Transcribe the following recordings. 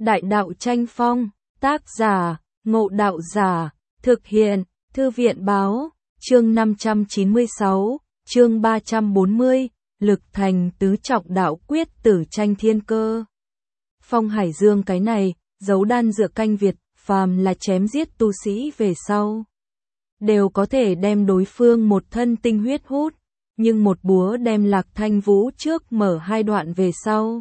Đại đạo tranh phong, tác giả, Ngộ Đạo Giả, thực hiện, Thư viện báo, chương 596, chương 340, lực thành tứ trọng đạo quyết tử tranh thiên cơ. Phong Hải Dương cái này, giấu đan dựa canh Việt, phàm là chém giết tu sĩ về sau. Đều có thể đem đối phương một thân tinh huyết hút, nhưng một búa đem Lạc Thanh Vũ trước mở hai đoạn về sau.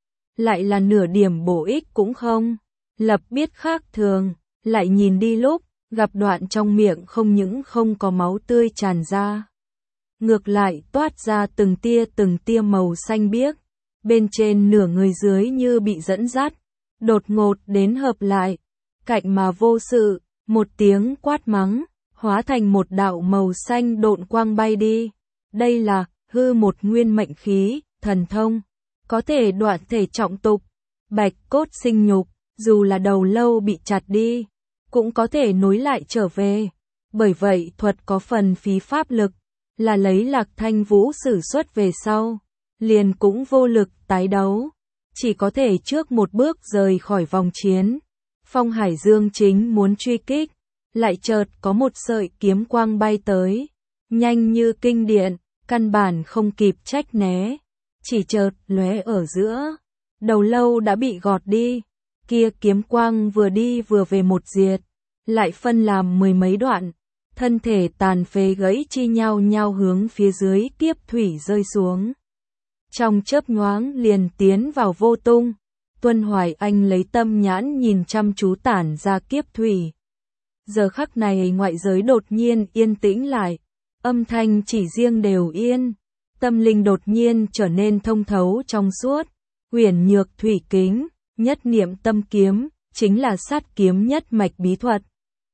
Lại là nửa điểm bổ ích cũng không, lập biết khác thường, lại nhìn đi lúc, gặp đoạn trong miệng không những không có máu tươi tràn ra. Ngược lại toát ra từng tia màu xanh biếc, bên trên nửa người dưới như bị dẫn dắt, đột ngột đến hợp lại, cạnh mà vô sự, một tiếng quát mắng, hóa thành một đạo màu xanh độn quang bay đi. Đây là hư một nguyên mệnh khí, thần thông, có thể đoạn thể trọng tục, bạch cốt sinh nhục, dù là đầu lâu bị chặt đi, cũng có thể nối lại trở về. Bởi vậy thuật có phần phí pháp lực, là lấy Lạc Thanh Vũ sử xuất về sau, liền cũng vô lực tái đấu, chỉ có thể trước một bước rời khỏi vòng chiến. Phong Hải Dương chính muốn truy kích, lại chợt có một sợi kiếm quang bay tới, nhanh như kinh điện, căn bản không kịp trách né, chỉ chợt lóe ở giữa, đầu lâu đã bị gọt đi. Kia kiếm quang vừa đi vừa về một diệt, lại phân làm mười mấy đoạn, thân thể tàn phế gãy chi nhau nhau hướng phía dưới kiếp thủy rơi xuống. Trong chớp nhoáng liền tiến vào vô tung. Tuân Hoài Anh lấy tâm nhãn nhìn chăm chú tản ra kiếp thủy. Giờ khắc này ngoại giới đột nhiên yên tĩnh lại, âm thanh chỉ riêng đều yên, tâm linh đột nhiên trở nên thông thấu trong suốt, huyền nhược thủy kính, nhất niệm tâm kiếm, chính là sát kiếm nhất mạch bí thuật.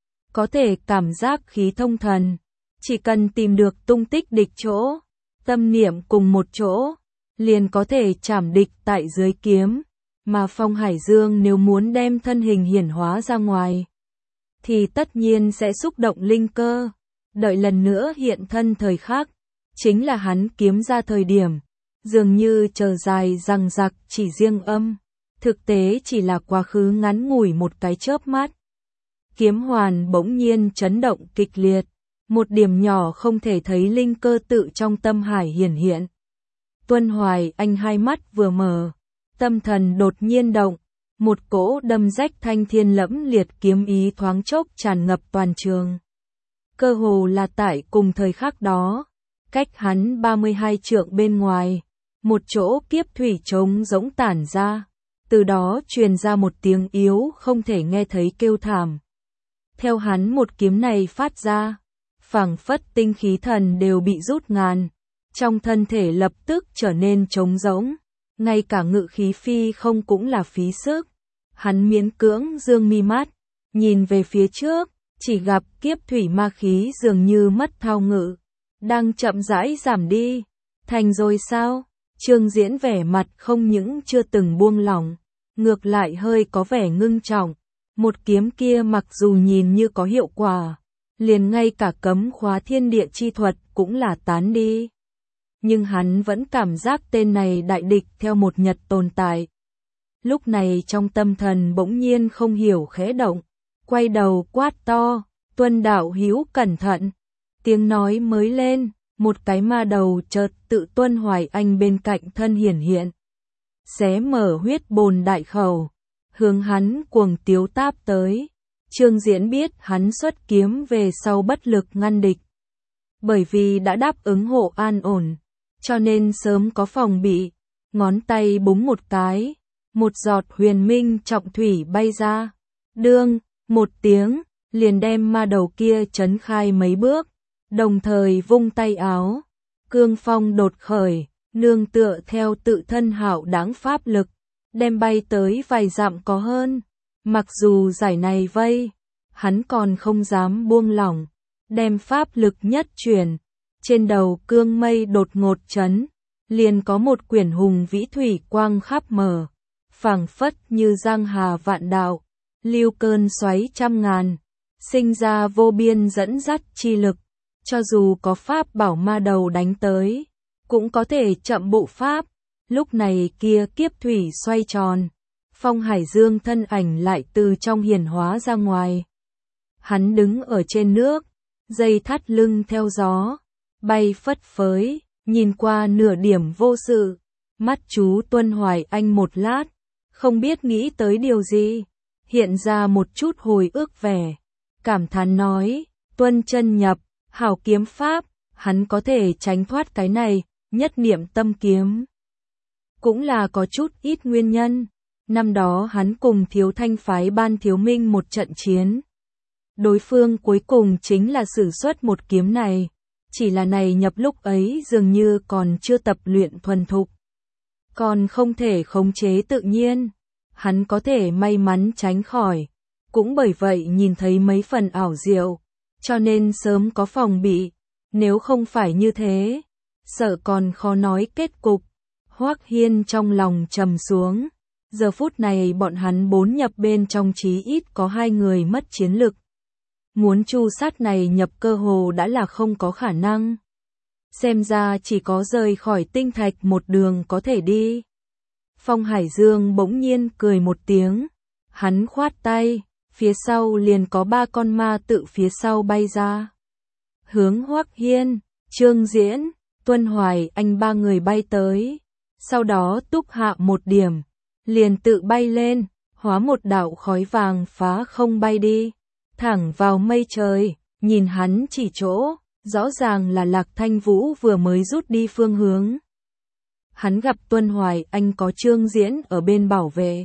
Có thể cảm giác khí thông thần, chỉ cần tìm được tung tích địch chỗ, tâm niệm cùng một chỗ, liền có thể chảm địch tại dưới kiếm. Mà Phong Hải Dương nếu muốn đem thân hình hiển hóa ra ngoài, thì tất nhiên sẽ xúc động linh cơ, đợi lần nữa hiện thân thời khắc, chính là hắn kiếm ra thời điểm, dường như chờ dài rằng rặc chỉ riêng âm, thực tế chỉ là quá khứ ngắn ngủi một cái chớp mắt. Kiếm hoàn bỗng nhiên chấn động kịch liệt, một điểm nhỏ không thể thấy linh cơ tự trong tâm hải hiển hiện. Tuân Hoài Anh hai mắt vừa mở, tâm thần đột nhiên động, một cỗ đâm rách thanh thiên lẫm liệt kiếm ý thoáng chốc tràn ngập toàn trường. Cơ hồ là tại cùng thời khắc đó, cách hắn 32 trượng bên ngoài, một chỗ kiếp thủy trống rỗng tản ra, từ đó truyền ra một tiếng yếu không thể nghe thấy kêu thảm. Theo hắn một kiếm này phát ra, phảng phất tinh khí thần đều bị rút ngàn, trong thân thể lập tức trở nên trống rỗng. Ngay cả ngự khí phi không cũng là phí sức. Hắn miễn cưỡng dương mi mắt, nhìn về phía trước, chỉ gặp kiếp thủy ma khí dường như mất thao ngự, đang chậm rãi giảm đi. Thành rồi sao? Trương Diễn vẻ mặt không những chưa từng buông lỏng, ngược lại hơi có vẻ ngưng trọng. Một kiếm kia mặc dù nhìn như có hiệu quả, liền ngay cả cấm khóa thiên địa chi thuật cũng là tán đi. Nhưng hắn vẫn cảm giác tên này đại địch theo một nhật tồn tại. Lúc này trong tâm thần bỗng nhiên không hiểu khẽ động, quay đầu quát to, Tuân đạo hữu cẩn thận. Tiếng nói mới lên, một cái ma đầu chợt tự Tuân Hoài Anh bên cạnh thân hiển hiện. Xé mở huyết bồn đại khẩu, hướng hắn cuồng tiếu táp tới. Trương Diễn biết hắn xuất kiếm về sau bất lực ngăn địch. Bởi vì đã đáp ứng hộ an ổn, cho nên sớm có phòng bị, ngón tay búng một cái, một giọt huyền minh trọng thủy bay ra, đương, một tiếng, liền đem ma đầu kia chấn khai mấy bước, đồng thời vung tay áo, cương phong đột khởi, nương tựa theo tự thân hạo đáng pháp lực, đem bay tới vài dặm có hơn. Mặc dù giải này vây, hắn còn không dám buông lỏng, đem pháp lực nhất chuyển. Trên đầu cương mây đột ngột chấn, liền có một quyển hùng vĩ thủy quang khắp mở, phảng phất như giang hà vạn đạo, lưu cơn xoáy trăm ngàn, sinh ra vô biên dẫn dắt chi lực, cho dù có pháp bảo ma đầu đánh tới, cũng có thể chậm bộ pháp. Lúc này kia kiếp thủy xoay tròn, Phong Hải Dương thân ảnh lại từ trong hiển hóa ra ngoài. Hắn đứng ở trên nước, dây thắt lưng theo gió, bay phất phới, nhìn qua nửa điểm vô sự. Mắt chú Tuân Hoài Anh một lát, không biết nghĩ tới điều gì, hiện ra một chút hồi ức vẻ. Cảm thán nói, Tuân chân nhập, hảo kiếm pháp, hắn có thể tránh thoát cái này, nhất niệm tâm kiếm. Cũng là có chút ít nguyên nhân. Năm đó hắn cùng Thiếu Thanh phái Ban Thiếu Minh một trận chiến. Đối phương cuối cùng chính là sử xuất một kiếm này. Chỉ là này nhập lúc ấy dường như còn chưa tập luyện thuần thục. Còn không thể khống chế tự nhiên. Hắn có thể may mắn tránh khỏi. Cũng bởi vậy nhìn thấy mấy phần ảo diệu. Cho nên sớm có phòng bị. Nếu không phải như thế, sợ còn khó nói kết cục. Hoắc Hiên trong lòng trầm xuống. Giờ phút này bọn hắn 4 nhập bên trong chí ít có 2 người mất chiến lực. Muốn chu sát này nhập cơ hồ đã là không có khả năng. Xem ra chỉ có rời khỏi tinh thạch một đường có thể đi. Phong Hải Dương bỗng nhiên cười một tiếng. Hắn khoát tay, phía sau liền có 3 con ma tự phía sau bay ra. Hướng Hoắc Hiên, Trương Diễn, Tuân Hoài Anh 3 người bay tới. Sau đó túc hạ một điểm, liền tự bay lên, hóa một đạo khói vàng phá không bay đi, thẳng vào mây trời. Nhìn hắn chỉ chỗ, rõ ràng là Lạc Thanh Vũ vừa mới rút đi phương hướng. Hắn gặp Tuân Hoài Anh có Trương Diễn ở bên bảo vệ,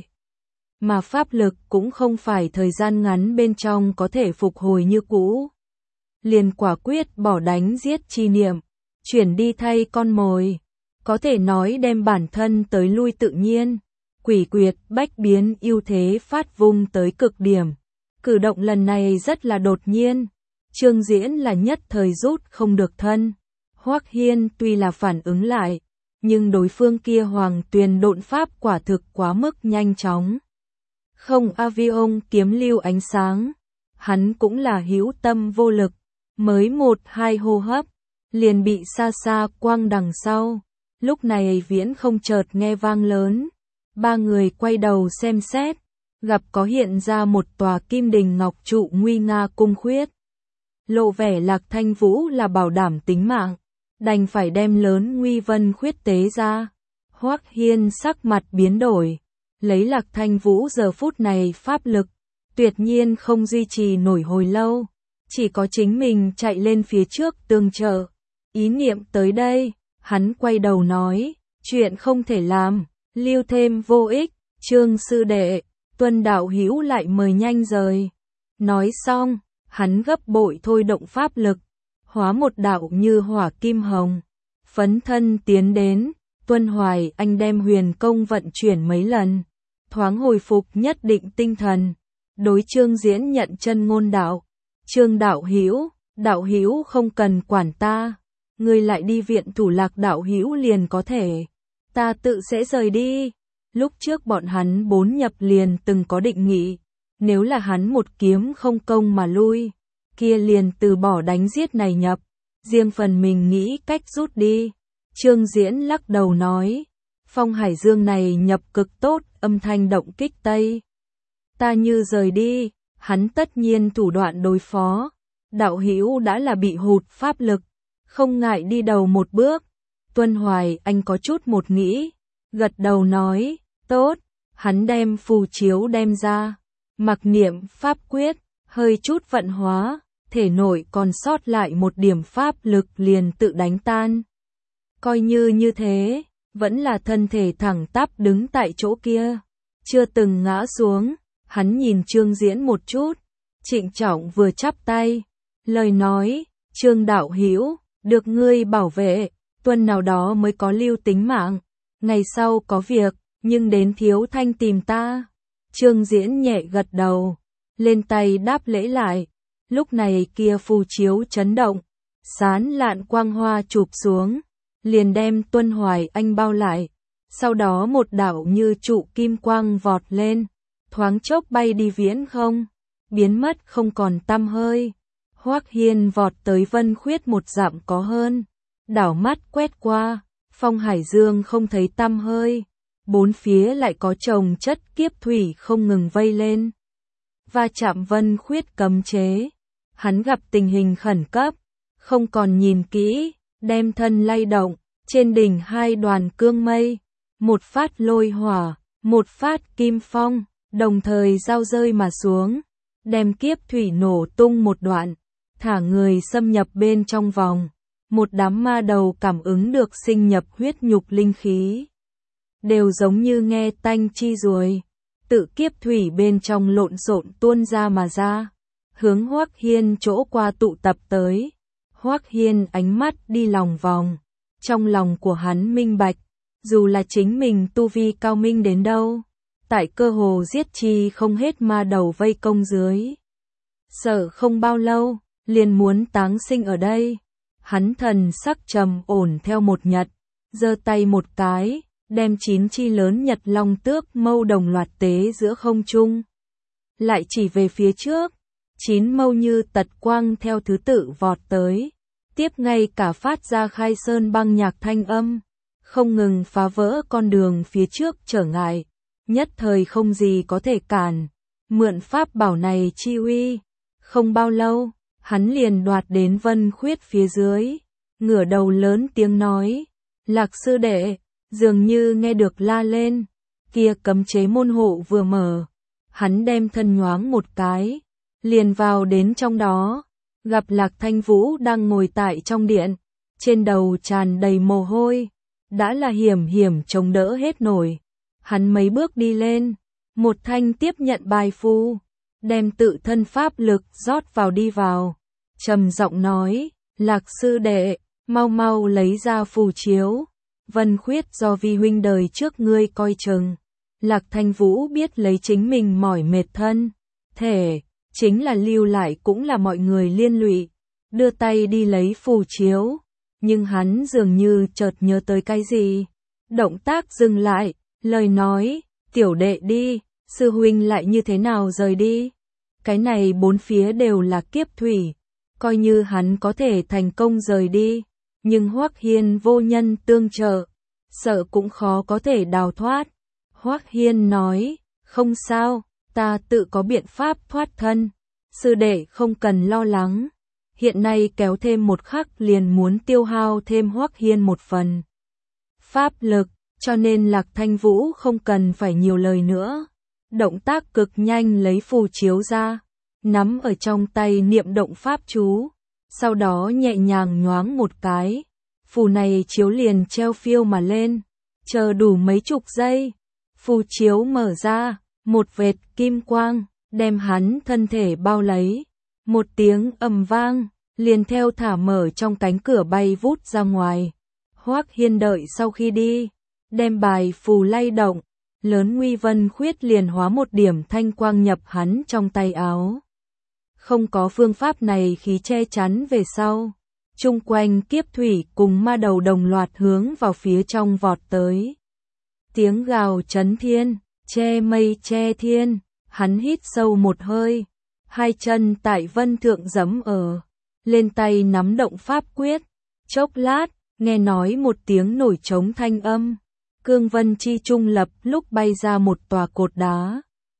mà pháp lực cũng không phải thời gian ngắn bên trong có thể phục hồi như cũ. Liền quả quyết bỏ đánh giết chi niệm, chuyển đi thay con mồi, có thể nói đem bản thân tới lui tự nhiên, quỷ quyệt bách biến ưu thế phát vung tới cực điểm. Cử động lần này rất là đột nhiên, Trương Diễn là nhất thời rút không được thân. Hoắc Hiên tuy là phản ứng lại, nhưng đối phương kia Hoàng Tuyền độn pháp quả thực quá mức nhanh chóng. Không avion kiếm lưu ánh sáng, hắn cũng là hữu tâm vô lực, mới 1-2 hô hấp, liền bị xa xa quăng đằng sau. Lúc này viễn không chợt nghe vang lớn, 3 người quay đầu xem xét, gặp có hiện ra một tòa kim đình ngọc trụ nguy nga cung khuyết. Lộ vẻ Lạc Thanh Vũ là bảo đảm tính mạng, đành phải đem lớn nguy vân khuyết tế ra. Hoắc Hiên sắc mặt biến đổi, lấy Lạc Thanh Vũ giờ phút này pháp lực, tuyệt nhiên không duy trì nổi hồi lâu, chỉ có chính mình chạy lên phía trước tương trợ. Ý niệm tới đây, hắn quay đầu nói, chuyện không thể làm, lưu thêm vô ích, Trương sư đệ, Tuân đạo hữu lại mời nhanh rời. Nói xong, hắn gấp bội thôi động pháp lực, hóa một đạo như hỏa kim hồng, phấn thân tiến đến. Tuân Hoài Anh đem huyền công vận chuyển mấy lần, thoáng hồi phục nhất định tinh thần, đối Trương Diễn nhận chân ngôn đạo. Trương đạo hữu không cần quản ta, ngươi lại đi viện thủ Lạc đạo hữu liền có thể, ta tự sẽ rời đi. Lúc trước bọn hắn 4 nhập liền từng có định nghị, nếu là hắn một kiếm không công mà lui, kia liền từ bỏ đánh giết này nhập, riêng phần mình nghĩ cách rút đi. Trương Diễn lắc đầu nói, Phong Hải Dương này nhập cực tốt, âm thanh động kích Tây. Ta như rời đi, hắn tất nhiên thủ đoạn đối phó. Đạo hữu đã là bị hụt pháp lực, không ngại đi đầu một bước. Tuân Hoài Anh có chút một nghĩ, gật đầu nói, tốt. Hắn đem phù chiếu đem ra, mặc niệm pháp quyết, hơi chút vận hóa, thể nội còn sót lại một điểm pháp lực liền tự đánh tan. Coi như thế, vẫn là thân thể thẳng tắp đứng tại chỗ kia, chưa từng ngã xuống. Hắn nhìn Trương Diễn một chút, trịnh trọng vừa chắp tay, lời nói, Trương đạo hữu, được ngươi bảo vệ, Tuân nào đó mới có lưu tính mạng, ngày sau có việc, nhưng đến Thiếu Thanh tìm ta. Trương Diễn nhẹ gật đầu, lên tay đáp lễ lại. Lúc này kia phù chiếu chấn động, sán lạn quang hoa chụp xuống, liền đem Tuân Hoài Anh bao lại. Sau đó một đạo như trụ kim quang vọt lên, thoáng chốc bay đi viễn không, biến mất không còn tăm hơi. Hoắc Hiên vọt tới Vân Khuyết một dặm có hơn, đảo mắt quét qua, Phong Hải Dương không thấy tăm hơi. bốn phía lại có chồng chất kiếp thủy không ngừng vây lên. Va chạm Vân Khuyết cấm chế, hắn gặp tình hình khẩn cấp, không còn nhìn kỹ, đem thân lay động, trên đỉnh hai đoàn cương mây, một phát lôi hỏa, một phát kim phong, đồng thời giao rơi mà xuống, đem kiếp thủy nổ tung một đoạn, thả người xâm nhập bên trong vòng. Một đám ma đầu cảm ứng được sinh nhập huyết nhục linh khí, đều giống như nghe tanh chi ruồi, tự kiếp thủy bên trong lộn xộn tuôn ra mà ra, hướng Hoắc Hiên chỗ qua tụ tập tới. Hoắc Hiên ánh mắt đi lòng vòng, trong lòng của hắn minh bạch, dù là chính mình tu vi cao minh đến đâu, tại cơ hồ giết chi không hết ma đầu vây công dưới, sợ không bao lâu, liền muốn táng sinh ở đây. Hắn thần sắc trầm ổn theo một nhật, giơ tay một cái, đem 9 chi lớn nhật long tước mâu đồng loạt tế giữa không trung. Lại chỉ về phía trước, 9 mâu như tật quang theo thứ tự vọt tới, tiếp ngay cả phát ra khai sơn băng nhạc thanh âm, không ngừng phá vỡ con đường phía trước trở ngại, nhất thời không gì có thể cản. Mượn pháp bảo này chi uy, không bao lâu, hắn liền đoạt đến Vân Khuyết phía dưới, ngửa đầu lớn tiếng nói, Lạc sư đệ, dường như nghe được la lên, kia cấm chế môn hộ vừa mở, hắn đem thân nhoáng một cái, liền vào đến trong đó, gặp Lạc Thanh Vũ đang ngồi tại trong điện, trên đầu tràn đầy mồ hôi, đã là hiểm hiểm chống đỡ hết nổi. Hắn mấy bước đi lên, một thanh tiếp nhận bài phù, đem tự thân pháp lực rót vào đi vào, trầm giọng nói, Lạc sư đệ, mau mau lấy ra phù chiếu, Vân Khuyết do vi huynh đời trước ngươi coi chừng. Lạc Thanh Vũ biết lấy chính mình mỏi mệt thân, thể, chính là lưu lại cũng là mọi người liên lụy, đưa tay đi lấy phù chiếu, nhưng hắn dường như chợt nhớ tới cái gì, động tác dừng lại, lời nói, tiểu đệ đi, sư huynh lại như thế nào rời đi, cái này bốn phía đều là kiếp thủy, coi như hắn có thể thành công rời đi, nhưng Hoắc Hiên vô nhân tương trợ, sợ cũng khó có thể đào thoát. Hoắc Hiên nói, không sao, ta tự có biện pháp thoát thân, sư đệ không cần lo lắng. Hiện nay kéo thêm một khắc liền muốn tiêu hao thêm Hoắc Hiên một phần pháp lực, cho nên Lạc Thanh Vũ không cần phải nhiều lời nữa. Động tác cực nhanh lấy phù chiếu ra, nắm ở trong tay niệm động pháp chú, sau đó nhẹ nhàng nhoáng một cái, phù này chiếu liền treo phiêu mà lên, chờ đủ mấy chục giây, phù chiếu mở ra, một vệt kim quang, đem hắn thân thể bao lấy, một tiếng ầm vang, liền theo thả mở trong cánh cửa bay vút ra ngoài. Hoắc Hiên đợi sau khi đi, đem bài phù lay động, lớn nguy Vân Khuyết liền hóa một điểm thanh quang nhập hắn trong tay áo. Không có phương pháp này khí che chắn về sau, chung quanh kiếp thủy cùng ma đầu đồng loạt hướng vào phía trong vọt tới. Tiếng gào chấn thiên, che mây che thiên, hắn hít sâu một hơi, hai chân tại vân thượng giẫm ở, lên tay nắm động pháp quyết, chốc lát, nghe nói một tiếng nổi trống thanh âm, cương vân chi trung lập lúc bay ra một tòa cột đá.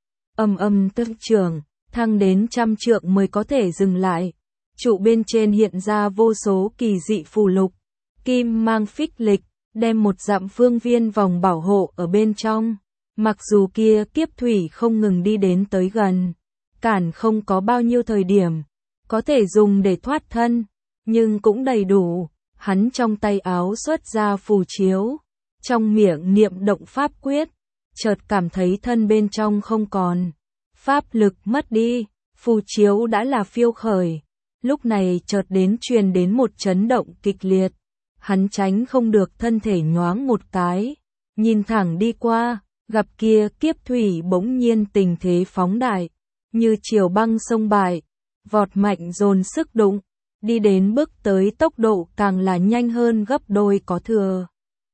Âm âm tương trường, thăng đến 100 trượng mới có thể dừng lại. Trụ bên trên hiện ra vô số kỳ dị phù lục, kim mang phích lịch, đem một dặm phương viên vòng bảo hộ ở bên trong. Mặc dù kia kiếp thủy không ngừng đi đến tới gần, cản không có bao nhiêu thời điểm, có thể dùng để thoát thân, nhưng cũng đầy đủ. Hắn trong tay áo xuất ra phù chiếu, trong miệng niệm động pháp quyết, chợt cảm thấy thân bên trong không còn, pháp lực mất đi, phù chiếu đã là phiêu khởi, lúc này chợt đến truyền đến một chấn động kịch liệt, hắn tránh không được thân thể nhoáng một cái, nhìn thẳng đi qua, gặp kia kiếp thủy bỗng nhiên tình thế phóng đại, như chiều băng sông bại, vọt mạnh dồn sức đụng, đi đến bước tới tốc độ càng là nhanh hơn gấp đôi có thừa.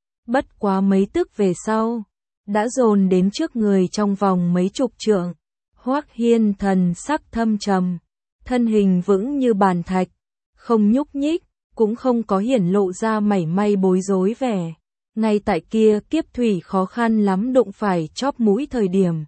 Bất quá mấy tức về sau, đã dồn đến trước người trong vòng mấy chục trượng. Hoắc Hiên thần sắc thâm trầm, thân hình vững như bàn thạch, không nhúc nhích, cũng không có hiển lộ ra mảy may bối rối vẻ. Ngay tại kia kiếp thủy khó khăn lắm đụng phải chóp mũi thời điểm.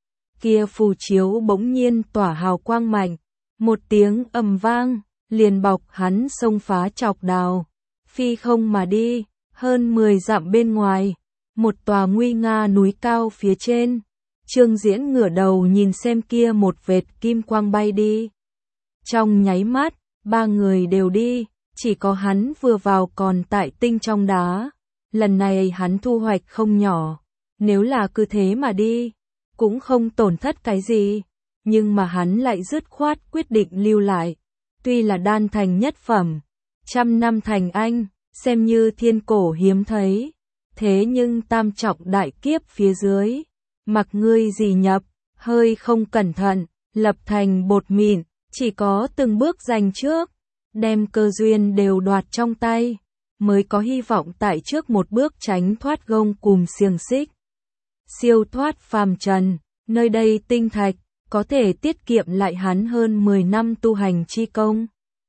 Kia phù chiếu bỗng nhiên tỏa hào quang mạnh, một tiếng ầm vang, liền bọc hắn xông phá chọc đào, phi không mà đi, hơn 10 dặm bên ngoài, một tòa nguy nga núi cao phía trên. Trương Diễn ngửa đầu nhìn xem kia một vệt kim quang bay đi. Trong nháy mắt, ba người đều đi, chỉ có hắn vừa vào còn tại tinh trong đá. Lần này hắn thu hoạch không nhỏ, nếu là cứ thế mà đi, cũng không tổn thất cái gì, nhưng mà hắn lại dứt khoát quyết định lưu lại. Tuy là đan thành nhất phẩm, 100 năm thành anh, xem như thiên cổ hiếm thấy, thế nhưng tam trọng đại kiếp phía dưới, mặc ngươi gì nhập, hơi không cẩn thận, lập thành bột mịn, chỉ có từng bước giành trước, đem cơ duyên đều đoạt trong tay, mới có hy vọng tại trước một bước tránh thoát gông cùm xiềng xích. Siêu thoát phàm trần, nơi đây tinh thạch, có thể tiết kiệm lại hắn hơn 10 năm tu hành chi công.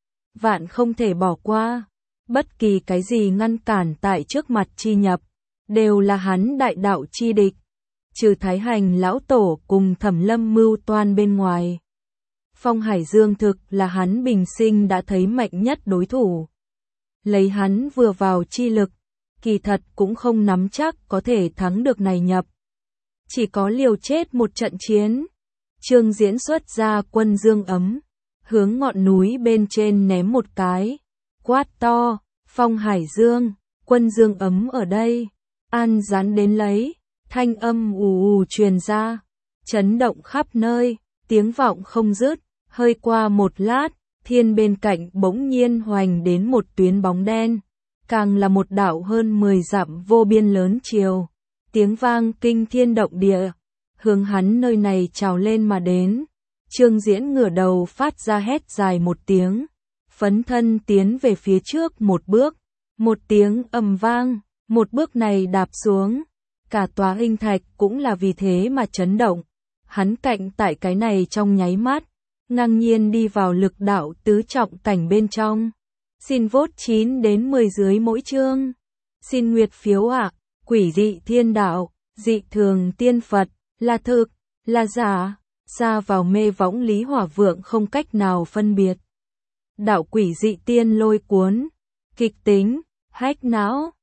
Vạn không thể bỏ qua, bất kỳ cái gì ngăn cản tại trước mặt chi nhập, đều là hắn đại đạo chi địch, trừ Thái Hành lão tổ cùng Thẩm Lâm mưu toan bên ngoài. Phong Hải Dương thực là hắn bình sinh đã thấy mạnh nhất đối thủ. Lấy hắn vừa vào chi lực, kỳ thật cũng không nắm chắc có thể thắng được này nhập. Chỉ có liều chết một trận chiến. Trương Diễn xuất ra quân dương ấm, hướng ngọn núi bên trên ném một cái, quát to, Phong Hải Dương, quân dương ấm ở đây, an dán đến lấy, thanh âm ù ù truyền ra, chấn động khắp nơi, tiếng vọng không dứt, hơi qua một lát, thiên bên cạnh bỗng nhiên hoành đến một tuyến bóng đen, càng là một đạo hơn 10 dặm vô biên lớn chiều, tiếng vang kinh thiên động địa, hướng hắn nơi này trào lên mà đến. Trương Diễn ngửa đầu phát ra hét dài một tiếng, phấn thân tiến về phía trước một tiếng ầm vang, một bước này đạp xuống, cả tòa hình thạch cũng là vì thế mà chấn động. Hắn cạnh tại cái này trong nháy mắt, ngang nhiên đi vào lực đạo tứ trọng cảnh bên trong. Xin vote 9 đến 10 dưới mỗi chương. Xin nguyệt phiếu ạ. Quỷ dị thiên đạo, dị thường tiên Phật, là thực, là giả, xa vào mê võng Lý Hỏa Vượng không cách nào phân biệt. Đạo quỷ dị tiên lôi cuốn, kịch tính, hách não,